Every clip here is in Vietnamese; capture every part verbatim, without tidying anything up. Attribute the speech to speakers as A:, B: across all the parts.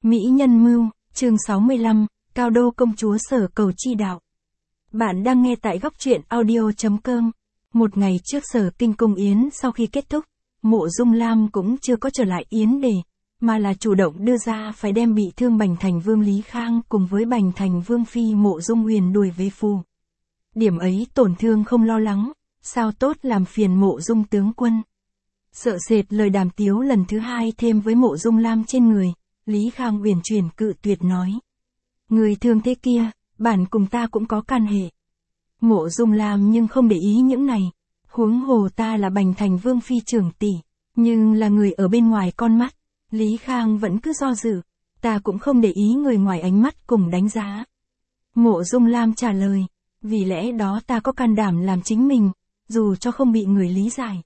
A: Mỹ nhân mưu, chương sáu mươi lăm, Cao đô công chúa sở cầu chi đạo. Bạn đang nghe tại góc truyện audio chấm com. Một ngày trước sở kinh cung yến sau khi kết thúc, Mộ Dung Lam cũng chưa có trở lại yến đề, mà là chủ động đưa ra phải đem bị thương Bành Thành Vương Lý Khang cùng với Bành Thành Vương Phi Mộ Dung Huyền đuổi về phủ. Điểm ấy tổn thương không lo lắng, sao tốt làm phiền Mộ Dung tướng quân. Sợ sệt lời đàm tiếu lần thứ hai thêm với Mộ Dung Lam trên người, Lý Khang uyển chuyển cự tuyệt nói. Người thương thế kia, bản cùng ta cũng có can hệ. Mộ Dung Lam nhưng không để ý những này, huống hồ ta là Bành Thành Vương Phi trưởng tỷ, nhưng là người ở bên ngoài con mắt. Lý Khang vẫn cứ do dự, ta cũng không để ý người ngoài ánh mắt cùng đánh giá. Mộ Dung Lam trả lời, vì lẽ đó ta có can đảm làm chính mình, dù cho không bị người lý giải.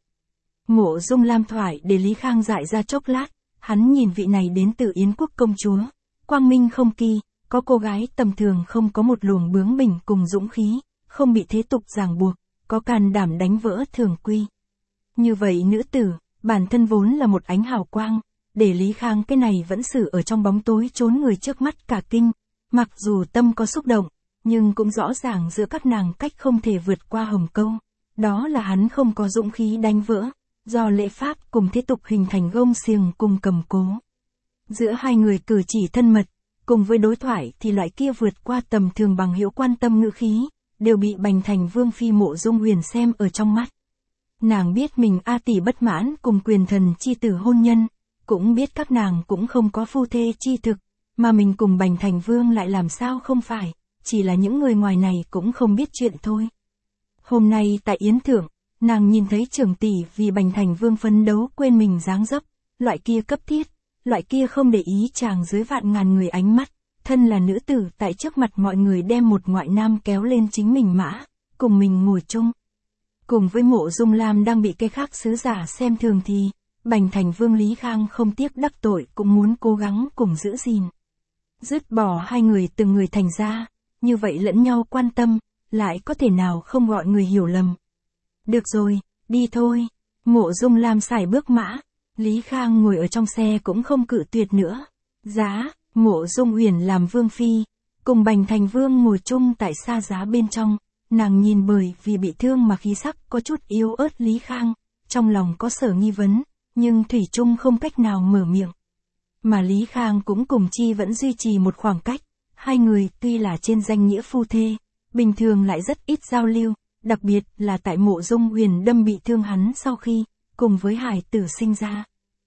A: Mộ Dung Lam thoại để Lý Khang dại ra chốc lát, hắn nhìn vị này đến từ Yến quốc công chúa, quang minh không kỳ, có cô gái tầm thường không có một luồng bướng bỉnh cùng dũng khí, không bị thế tục ràng buộc, có can đảm đánh vỡ thường quy. Như vậy nữ tử, bản thân vốn là một ánh hào quang, để Lý Khang cái này vẫn xử ở trong bóng tối trốn người trước mắt cả kinh, mặc dù tâm có xúc động, nhưng cũng rõ ràng giữa các nàng cách không thể vượt qua hồng câu, đó là hắn không có dũng khí đánh vỡ, do lễ pháp cùng thế tục hình thành gông xiềng cùng cầm cố. Giữa hai người cử chỉ thân mật, cùng với đối thoại thì loại kia vượt qua tầm thường bằng hữu quan tâm ngữ khí, đều bị Bành Thành Vương Phi Mộ Dung Huyền xem ở trong mắt. Nàng biết mình A tỷ bất mãn cùng quyền thần chi tử hôn nhân, cũng biết các nàng cũng không có phu thê chi thực, mà mình cùng Bành Thành Vương lại làm sao không phải, chỉ là những người ngoài này cũng không biết chuyện thôi. Hôm nay tại Yến Thượng, nàng nhìn thấy trưởng tỷ vì Bành Thành Vương phấn đấu quên mình dáng dấp, loại kia cấp thiết, loại kia không để ý chàng dưới vạn ngàn người ánh mắt, thân là nữ tử tại trước mặt mọi người đem một ngoại nam kéo lên chính mình mã, cùng mình ngồi chung. Cùng với Mộ Dung Lam đang bị cái khác sứ giả xem thường thì, Bành Thành Vương Lý Khang không tiếc đắc tội cũng muốn cố gắng cùng giữ gìn. Dứt bỏ hai người từng người thành ra, như vậy lẫn nhau quan tâm, lại có thể nào không gọi người hiểu lầm. Được rồi, đi thôi. Mộ Dung Lam xài bước mã, Lý Khang ngồi ở trong xe cũng không cự tuyệt nữa. Giá, Mộ Dung Huyền làm vương phi, cùng Bành Thành Vương ngồi chung tại xa giá bên trong, nàng nhìn bởi vì bị thương mà khí sắc có chút yếu ớt Lý Khang, trong lòng có sở nghi vấn, nhưng thủy chung không cách nào mở miệng. Mà Lý Khang cũng cùng chi vẫn duy trì một khoảng cách, hai người tuy là trên danh nghĩa phu thê, bình thường lại rất ít giao lưu. Đặc biệt là tại Mộ Dung Huyền đâm bị thương hắn sau khi, cùng với hải tử sinh ra.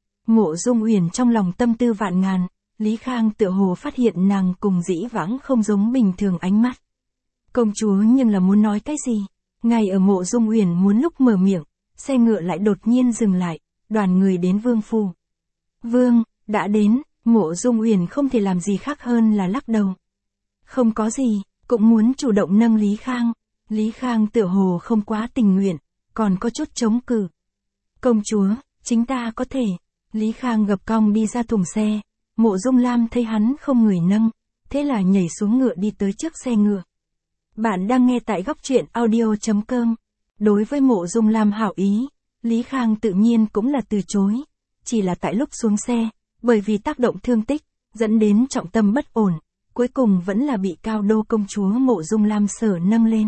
A: Mộ Dung Huyền trong lòng tâm tư vạn ngàn, Lý Khang tựa hồ phát hiện nàng cùng dĩ vãng không giống bình thường ánh mắt. Công chúa nhưng là muốn nói cái gì? Ngay ở Mộ Dung Huyền muốn lúc mở miệng, xe ngựa lại đột nhiên dừng lại, đoàn người đến vương phủ. Vương, đã đến, Mộ Dung Huyền không thể làm gì khác hơn là lắc đầu. Không có gì, cũng muốn chủ động nâng Lý Khang. Lý Khang tựa hồ không quá tình nguyện, còn có chút chống cự. Công chúa, chính ta có thể. Lý Khang gập cong đi ra thùng xe, Mộ Dung Lam thấy hắn không người nâng, thế là nhảy xuống ngựa đi tới trước xe ngựa. Bạn đang nghe tại góc truyện audio chấm com. Đối với Mộ Dung Lam hảo ý, Lý Khang tự nhiên cũng là từ chối, chỉ là tại lúc xuống xe, bởi vì tác động thương tích, dẫn đến trọng tâm bất ổn, cuối cùng vẫn là bị Cao đô công chúa Mộ Dung Lam sở nâng lên.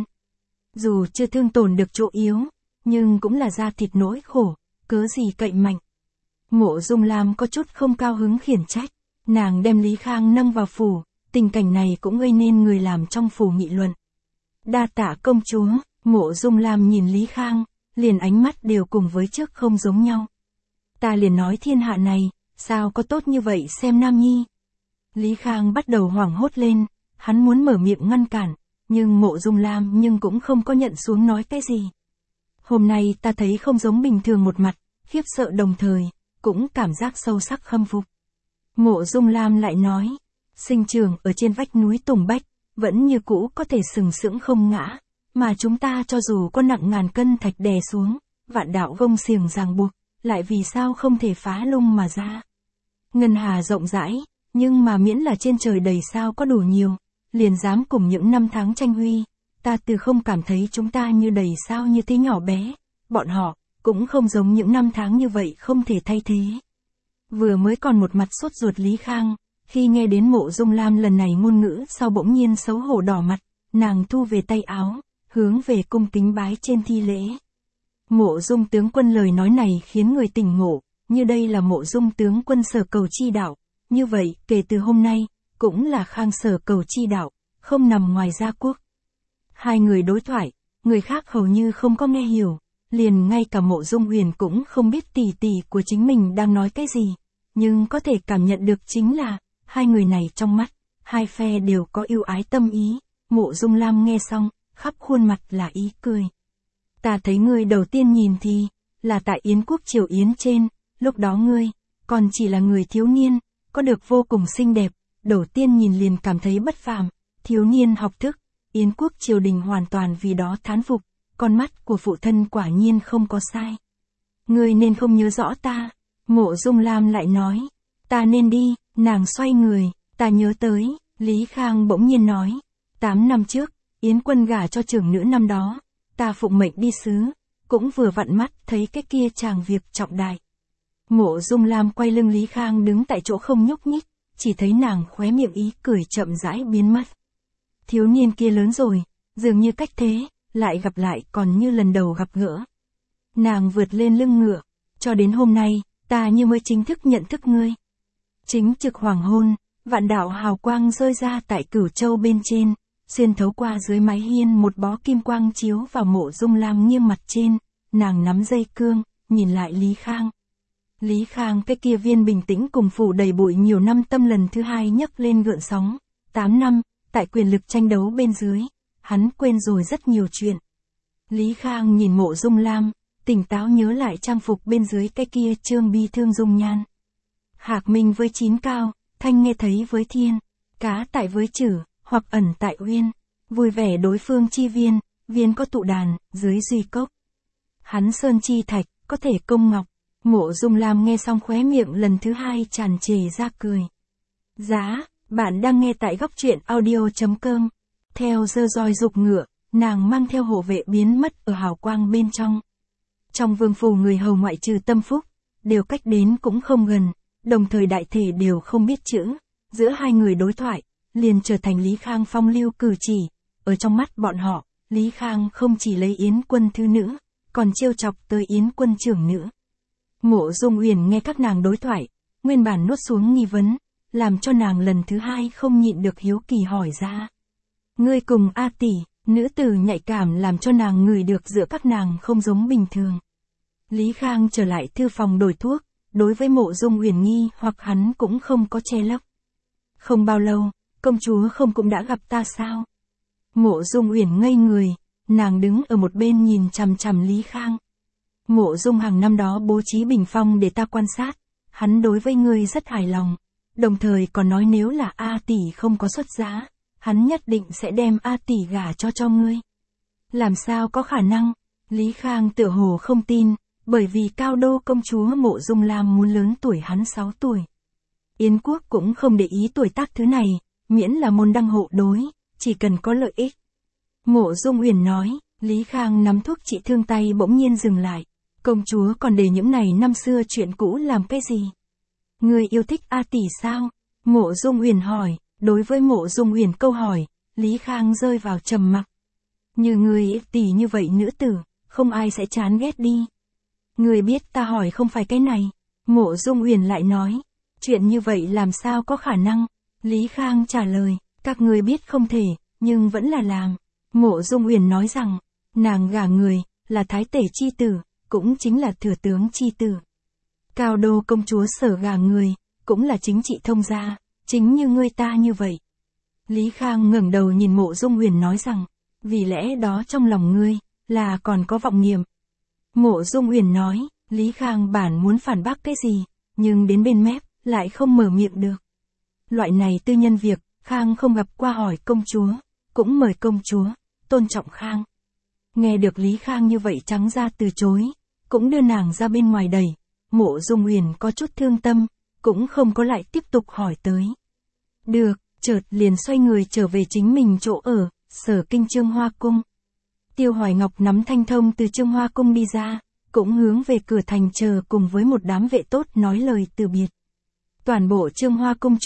A: Dù chưa thương tổn được chỗ yếu, nhưng cũng là da thịt nỗi khổ, cớ gì cậy mạnh. Mộ Dung Lam có chút không cao hứng khiển trách, nàng đem Lý Khang nâng vào phủ, tình cảnh này cũng gây nên người làm trong phủ nghị luận. Đa tạ công chúa, Mộ Dung Lam nhìn Lý Khang, liền ánh mắt đều cùng với trước không giống nhau. Ta liền nói thiên hạ này, sao có tốt như vậy xem nam nhi. Lý Khang bắt đầu hoảng hốt lên, hắn muốn mở miệng ngăn cản. Nhưng Mộ Dung Lam nhưng cũng không có nhận xuống nói cái gì. Hôm nay ta thấy không giống bình thường một mặt, khiếp sợ đồng thời, cũng cảm giác sâu sắc khâm phục. Mộ Dung Lam lại nói, sinh trưởng ở trên vách núi Tùng Bách, vẫn như cũ có thể sừng sững không ngã, mà chúng ta cho dù có nặng ngàn cân thạch đè xuống, vạn đạo gông xiềng ràng buộc, lại vì sao không thể phá lung mà ra. Ngân hà rộng rãi, nhưng mà miễn là trên trời đầy sao có đủ nhiều. Liền dám cùng những năm tháng tranh huy, ta từ không cảm thấy chúng ta như đầy sao như thế nhỏ bé, bọn họ, cũng không giống những năm tháng như vậy không thể thay thế. Vừa mới còn một mặt sốt ruột Lý Khang, Khi nghe đến Mộ Dung Lam lần này ngôn ngữ sau bỗng nhiên xấu hổ đỏ mặt, nàng thu về tay áo, hướng về cung kính bái trên thi lễ. Mộ Dung tướng quân lời nói này khiến người tỉnh ngộ, như đây là Mộ Dung tướng quân Sở Cầu chi đạo, như vậy kể từ hôm nay, cũng là Khang Sở Cầu chi đạo, không nằm ngoài gia quốc. Hai người đối thoại, người khác hầu như không có nghe hiểu, liền ngay cả Mộ Dung Huyền cũng không biết tỷ tỷ của chính mình đang nói cái gì, nhưng có thể cảm nhận được chính là, hai người này trong mắt, hai phe đều có ưu ái tâm ý. Mộ Dung Lam nghe xong, khắp khuôn mặt là ý cười. Ta thấy ngươi đầu tiên nhìn thì, là tại Yến quốc triều Yến trên, lúc đó ngươi, còn chỉ là người thiếu niên, có được vô cùng xinh đẹp, đầu tiên nhìn liền cảm thấy bất phàm, thiếu niên học thức, Yến quốc triều đình hoàn toàn vì đó thán phục, con mắt của phụ thân quả nhiên không có sai. Ngươi nên không nhớ rõ ta, Mộ Dung Lam lại nói, ta nên đi, nàng xoay người, ta nhớ tới, Lý Khang bỗng nhiên nói, tám năm trước, Yến quân gả cho trưởng nữ năm đó, ta phụng mệnh đi sứ, cũng vừa vặn mắt thấy cái kia chàng việc trọng đại. Mộ Dung Lam quay lưng Lý Khang đứng tại chỗ không nhúc nhích, chỉ thấy nàng khóe miệng ý cười chậm rãi biến mất. Thiếu niên kia lớn rồi, dường như cách thế, lại gặp lại còn như lần đầu gặp gỡ. Nàng vượt lên lưng ngựa, cho đến hôm nay, ta như mới chính thức nhận thức ngươi. Chính trực hoàng hôn, vạn đạo hào quang rơi ra tại Cửu Châu bên trên, xuyên thấu qua dưới mái hiên một bó kim quang chiếu vào Mộ Dung Lam nghiêng mặt trên, nàng nắm dây cương, nhìn lại Lý Khang. Lý Khang cái kia viên bình tĩnh cùng phủ đầy bụi nhiều năm tâm lần thứ hai nhấc lên gợn sóng, tám năm, tại quyền lực tranh đấu bên dưới, hắn quên rồi rất nhiều chuyện. Lý Khang nhìn Mộ Dung Lam, tỉnh táo nhớ lại trang phục bên dưới cái kia trương bi thương dung nhan. Hạc minh với chín cao, thanh nghe thấy với thiên, cá tại với chử, hoặc ẩn tại uyên, vui vẻ đối phương chi viên, viên có tụ đàn, dưới duy cốc. Hắn sơn chi thạch, có thể công ngọc. Mộ Dung Lam nghe xong khóe miệng lần thứ hai tràn trề ra cười. Giá, bạn đang nghe tại góc truyện audio chấm com. Theo dơ roi dục ngựa, nàng mang theo hộ vệ biến mất ở hào quang bên trong. Trong vương phủ người hầu ngoại trừ Tâm Phúc, đều cách đến cũng không gần, đồng thời đại thể đều không biết chữ. Giữa hai người đối thoại, liền trở thành Lý Khang phong lưu cử chỉ. Ở trong mắt bọn họ, Lý Khang không chỉ lấy Yến quân thứ nữ, còn trêu chọc tới Yến quân trưởng nữ. Mộ Dung Uyển nghe các nàng đối thoại, nguyên bản nuốt xuống nghi vấn, làm cho nàng lần thứ hai không nhịn được hiếu kỳ hỏi ra. Ngươi cùng A tỷ, nữ tử nhạy cảm làm cho nàng ngửi được giữa các nàng không giống bình thường. Lý Khang trở lại thư phòng đổi thuốc, đối với Mộ Dung Uyển nghi hoặc hắn cũng không có che lấp. Không bao lâu, công chúa không cũng đã gặp ta sao? Mộ Dung Uyển ngây người, nàng đứng ở một bên nhìn chằm chằm Lý Khang. Mộ Dung Hằng năm đó bố trí bình phong để ta quan sát, hắn đối với ngươi rất hài lòng, đồng thời còn nói nếu là A tỷ không có xuất giá, hắn nhất định sẽ đem A tỷ gả cho cho ngươi. Làm sao có khả năng? Lý Khang tựa hồ không tin, bởi vì Cao Đô công chúa Mộ Dung Lam muốn lớn tuổi hắn sáu tuổi. Yến quốc cũng không để ý tuổi tác thứ này, miễn là môn đăng hộ đối, chỉ cần có lợi ích. Mộ Dung Uyển nói, Lý Khang nắm thuốc trị thương tay bỗng nhiên dừng lại. Công chúa còn để những này năm xưa chuyện cũ làm cái gì? Ngươi yêu thích A tỷ sao? Mộ Dung Uyển hỏi, đối với Mộ Dung Uyển câu hỏi, Lý Khang rơi vào trầm mặc. Như ngươi tỷ như vậy nữ tử, không ai sẽ chán ghét đi. Ngươi biết ta hỏi không phải cái này. Mộ Dung Uyển lại nói, chuyện như vậy làm sao có khả năng? Lý Khang trả lời, các ngươi biết không thể, nhưng vẫn là làm. Mộ Dung Uyển nói rằng, nàng gả người, là thái tể chi tử, cũng chính là thừa tướng chi tử. Cao Đô công chúa Sở gả người, cũng là chính trị thông gia, chính như ngươi ta như vậy. Lý Khang ngẩng đầu nhìn Mộ Dung Uyển nói rằng, vì lẽ đó trong lòng ngươi, là còn có vọng niệm. Mộ Dung Uyển nói, Lý Khang bản muốn phản bác cái gì, nhưng đến bên mép, lại không mở miệng được. Loại này tư nhân việc, Khang không gặp qua hỏi công chúa, cũng mời công chúa, tôn trọng Khang. Nghe được Lý Khang như vậy trắng ra từ chối, cũng đưa nàng ra bên ngoài đẩy, Mộ Dung Uyển có chút thương tâm, cũng không có lại tiếp tục hỏi tới. Được, chợt liền xoay người trở về chính mình chỗ ở, Sở Kinh Trương Hoa Cung. Tiêu Hoài Ngọc nắm Thanh Thông từ Trương Hoa Cung đi ra, cũng hướng về cửa thành chờ cùng với một đám vệ tốt nói lời từ biệt. Toàn bộ Trương Hoa Cung chung,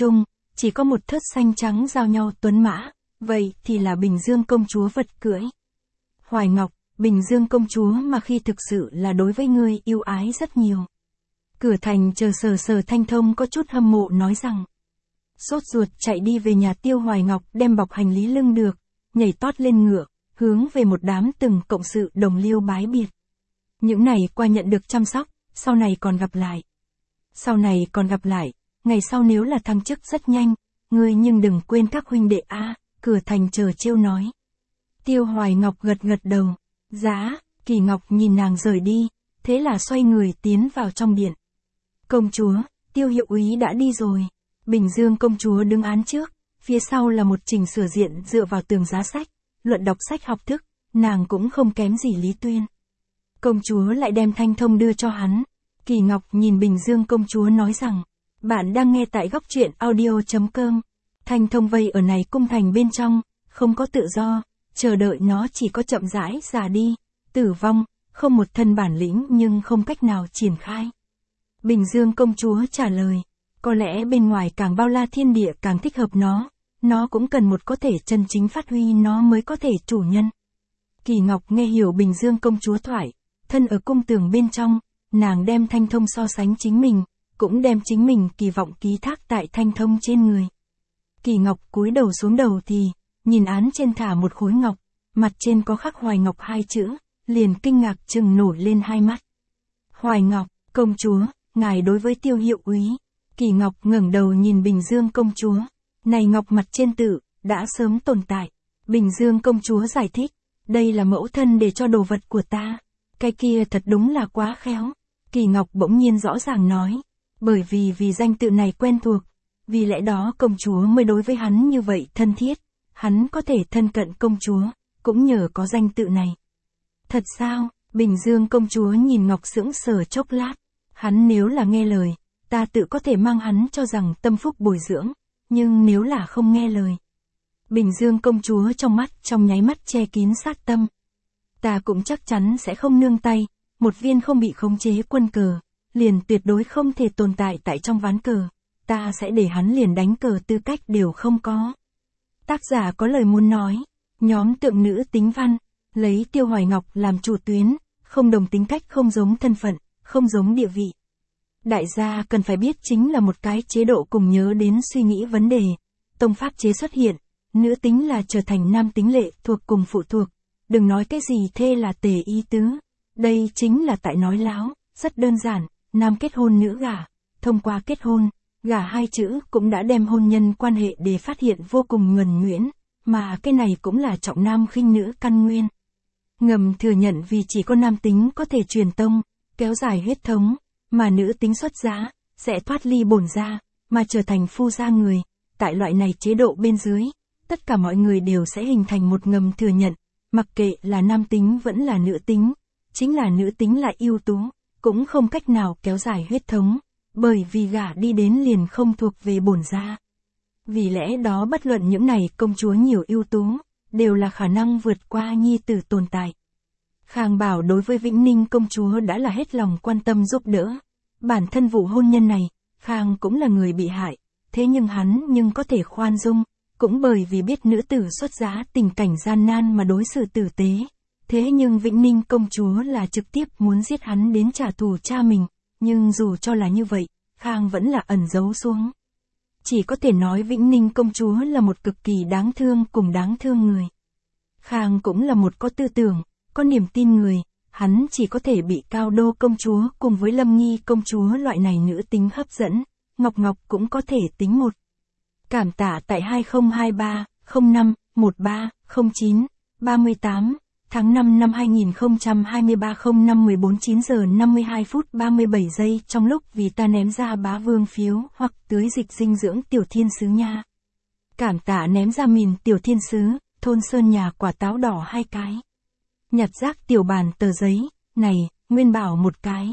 A: chỉ có một thớt xanh trắng giao nhau tuấn mã, vậy thì là Bình Dương công chúa vật cưỡi. Hoài Ngọc, Bình Dương công chúa mà khi thực sự là đối với ngươi yêu ái rất nhiều. Cửa thành chờ Sở Sở Thanh Thông có chút hâm mộ nói rằng. Sốt ruột chạy đi về nhà Tiêu Hoài Ngọc đem bọc hành lý lưng được, nhảy tót lên ngựa, hướng về một đám từng cộng sự đồng liêu bái biệt. Những này qua nhận được chăm sóc, sau này còn gặp lại. Sau này còn gặp lại, ngày sau nếu là thăng chức rất nhanh, ngươi nhưng đừng quên các huynh đệ a. Cửa thành chờ trêu nói. Tiêu Hoài Ngọc gật gật đầu. Giá, Kỳ Ngọc nhìn nàng rời đi, thế là xoay người tiến vào trong điện. Công chúa, Tiêu hiệu úy đã đi rồi. Bình Dương công chúa đứng án trước, phía sau là một trình sửa diện dựa vào tường giá sách, luận đọc sách học thức, nàng cũng không kém gì Lý Tuyên. Công chúa lại đem Thanh Thông đưa cho hắn. Kỳ Ngọc nhìn Bình Dương công chúa nói rằng, bạn đang nghe tại góc truyện audio.com. Thanh Thông vây ở này cung thành bên trong, không có tự do, chờ đợi nó chỉ có chậm rãi già đi, tử vong, không một thân bản lĩnh nhưng không cách nào triển khai. Bình Dương công chúa trả lời, có lẽ bên ngoài càng bao la thiên địa càng thích hợp nó, nó cũng cần một có thể chân chính phát huy nó mới có thể chủ nhân. Kỳ Ngọc nghe hiểu Bình Dương công chúa thoại, thân ở cung tường bên trong, nàng đem Thanh Thông so sánh chính mình, cũng đem chính mình kỳ vọng ký thác tại Thanh Thông trên người. Kỳ Ngọc cúi đầu xuống đầu thì, nhìn án trên thả một khối ngọc, mặt trên có khắc Hoài Ngọc hai chữ, liền kinh ngạc trừng nổi lên hai mắt. Hoài Ngọc, công chúa, ngài đối với Tiêu hiệu úy. Kỳ Ngọc ngẩng đầu nhìn Bình Dương công chúa, này ngọc mặt trên tự, đã sớm tồn tại. Bình Dương công chúa giải thích, đây là mẫu thân để cho đồ vật của ta. Cái kia thật đúng là quá khéo. Kỳ Ngọc bỗng nhiên rõ ràng nói, bởi vì vì danh tự này quen thuộc, vì lẽ đó công chúa mới đối với hắn như vậy thân thiết, hắn có thể thân cận công chúa, cũng nhờ có danh tự này. Thật sao? Bình Dương công chúa nhìn Ngọc sững sờ chốc lát, hắn nếu là nghe lời, ta tự có thể mang hắn cho rằng tâm phúc bồi dưỡng, nhưng nếu là không nghe lời. Bình Dương công chúa trong mắt trong nháy mắt che kín sát tâm. Ta cũng chắc chắn sẽ không nương tay, một viên không bị khống chế quân cờ, liền tuyệt đối không thể tồn tại tại trong ván cờ, ta sẽ để hắn liền đánh cờ tư cách đều không có. Tác giả có lời muốn nói, nhóm tượng nữ tính văn, lấy Tiêu Hoài Ngọc làm chủ tuyến, không đồng tính cách không giống thân phận, không giống địa vị. Đại gia cần phải biết chính là một cái chế độ cùng nhớ đến suy nghĩ vấn đề, tông pháp chế xuất hiện, nữ tính là trở thành nam tính lệ thuộc cùng phụ thuộc, đừng nói cái gì thê là tề ý tứ, đây chính là tại nói láo, rất đơn giản, nam kết hôn nữ gả, thông qua kết hôn, gả hai chữ cũng đã đem hôn nhân quan hệ để phát hiện vô cùng nhuần nhuyễn, mà cái này cũng là trọng nam khinh nữ căn nguyên. Ngầm thừa nhận vì chỉ có nam tính có thể truyền tông, kéo dài huyết thống, mà nữ tính xuất giá, sẽ thoát ly bổn gia, mà trở thành phu gia người, tại loại này chế độ bên dưới, tất cả mọi người đều sẽ hình thành một ngầm thừa nhận, mặc kệ là nam tính vẫn là nữ tính, chính là nữ tính lại ưu tú, cũng không cách nào kéo dài huyết thống, bởi vì gả đi đến liền không thuộc về bổn gia. Vì lẽ đó bất luận những này công chúa nhiều ưu tú, đều là khả năng vượt qua nhi tử tồn tại. Khang Bảo đối với Vĩnh Ninh công chúa đã là hết lòng quan tâm giúp đỡ. Bản thân vụ hôn nhân này, Khang cũng là người bị hại, thế nhưng hắn nhưng có thể khoan dung, cũng bởi vì biết nữ tử xuất giá tình cảnh gian nan mà đối xử tử tế. Thế nhưng Vĩnh Ninh công chúa là trực tiếp muốn giết hắn đến trả thù cha mình, nhưng dù cho là như vậy, Khang vẫn là ẩn giấu xuống. Chỉ có thể nói Vĩnh Ninh công chúa là một cực kỳ đáng thương cùng đáng thương người. Khang cũng là một có tư tưởng, có niềm tin người, hắn chỉ có thể bị Cao Đô công chúa cùng với Lâm Nghi công chúa loại này nữ tính hấp dẫn, Ngọc Ngọc cũng có thể tính một. Cảm tạ tại hai không hai ba, không năm, một ba, không chín, ba mươi tám, tháng năm năm hai nghìn không trăm hai mươi ba không năm mười bốn chín giờ năm mươi hai phút ba mươi bảy giây trong lúc vì ta ném ra bá vương phiếu hoặc tưới dịch dinh dưỡng tiểu thiên sứ nha. Cảm tạ ném ra mìn tiểu thiên sứ, thôn sơn nhà quả táo đỏ hai cái. Nhặt rác tiểu bàn tờ giấy, này, Nguyên Bảo một cái.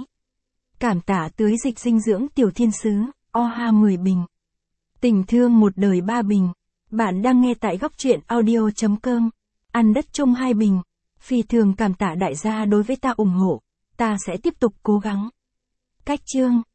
A: Cảm tạ tưới dịch dinh dưỡng tiểu thiên sứ, o ha mười bình. Tình thương một đời ba bình. Bạn đang nghe tại góc truyện audio.com. Ăn đất chung hai bình. Phi thường cảm tạ đại gia đối với ta ủng hộ. Ta sẽ tiếp tục cố gắng. Cách chương.